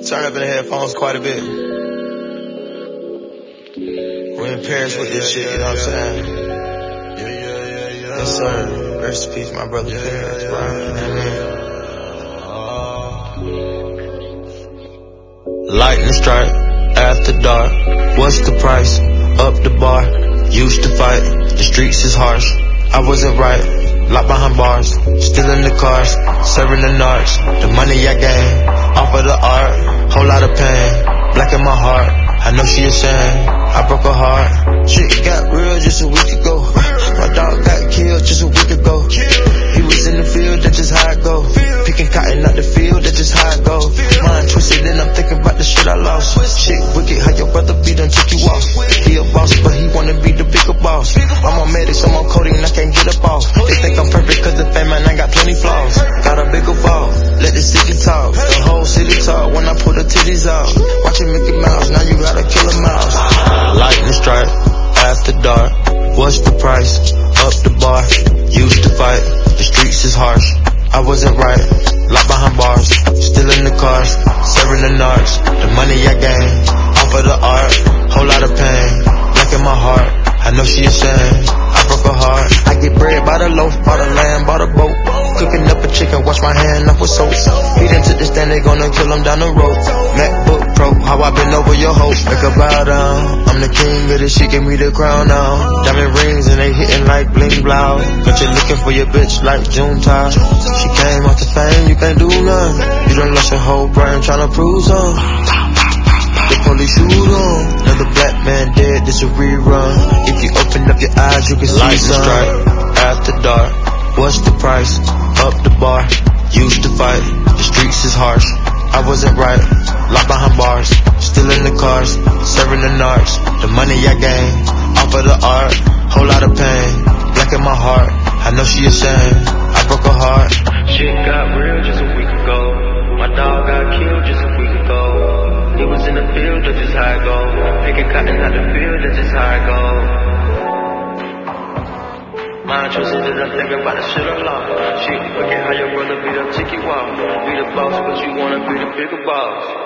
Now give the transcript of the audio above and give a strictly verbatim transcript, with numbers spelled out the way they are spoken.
Turn up in the headphones quite a bit. We're in Paris with this shit, you know what I'm saying? Yeah, yeah, yeah, yeah. Yes, sir. Rest in peace, my brother Yeah, Paris, yeah, bro. yeah, You know what I mean? Lightning strike, after dark. What's the price? Up the bar. Used to fight, the streets is harsh. I wasn't right, locked behind bars. Still in the cars, serving the narcs. The money I gained, off of the art. Whole lot of pain, black in my heart. I know she ashamed, I broke her heart. Shit got real just a week ago. My dog got killed just a week ago. He was in the field, that's just how it go. Picking cotton out the field, that's just how it go. Mind twisted and I'm thinking about the shit I lost. Shit wicked, how your brother be done took you off. He a boss, but he wanna be the bigger boss. I'm on medics, I'm on codeine, I can't get up off. They think I'm perfect cause the fame man, I got plenty flaws. Got a bigger ball, let the city talk. The whole city talk when I pull the titties out. Watching Mickey Mouse, now you gotta kill a mouse. Lightning strike, after dark. What's the price? Up the bar. Used to fight, the streets is harsh. I wasn't right, locked behind bars. Still in the cars, serving the narcs. The money I gained, off of the art. Whole lot of pain, black in my heart. I know she ashamed, I broke her heart. I get bread by the loaf, bought a lamb, bought a boat. Cooking up a chicken, wash my hand off with soap. He done took the stand, they gonna kill him down the road. MacBook Pro, how I been over your hope. Make her bow down, I'm the king of this, she give me the crown now. Diamond rings and they hitting like bling blow. Got you looking for your bitch like Junetime. She came off the fame, you can't do nothing. You done lost your whole brain tryna prove something. The police shoot on, another black man dead, this a rerun. If you open up your eyes, you can see some. Strike, after dark, what's the price? Up the bar, used to fight, the streets is harsh. I wasn't right, locked behind bars. Still in the cars, serving the narcs. The money I gained, off of the art. Whole lot of pain, black in my heart. I know she ashamed, I broke her heart. Shit got real just a week ago. My dog got killed just a week ago. He was in the field, that's just how it go. Picking cotton out the field, that's just how it go. Mind twisted and I'm thinking about the shit I lost. Shit wicked, how your brother be the ticket wall. Be the boss, but you wanna be the bigger boss.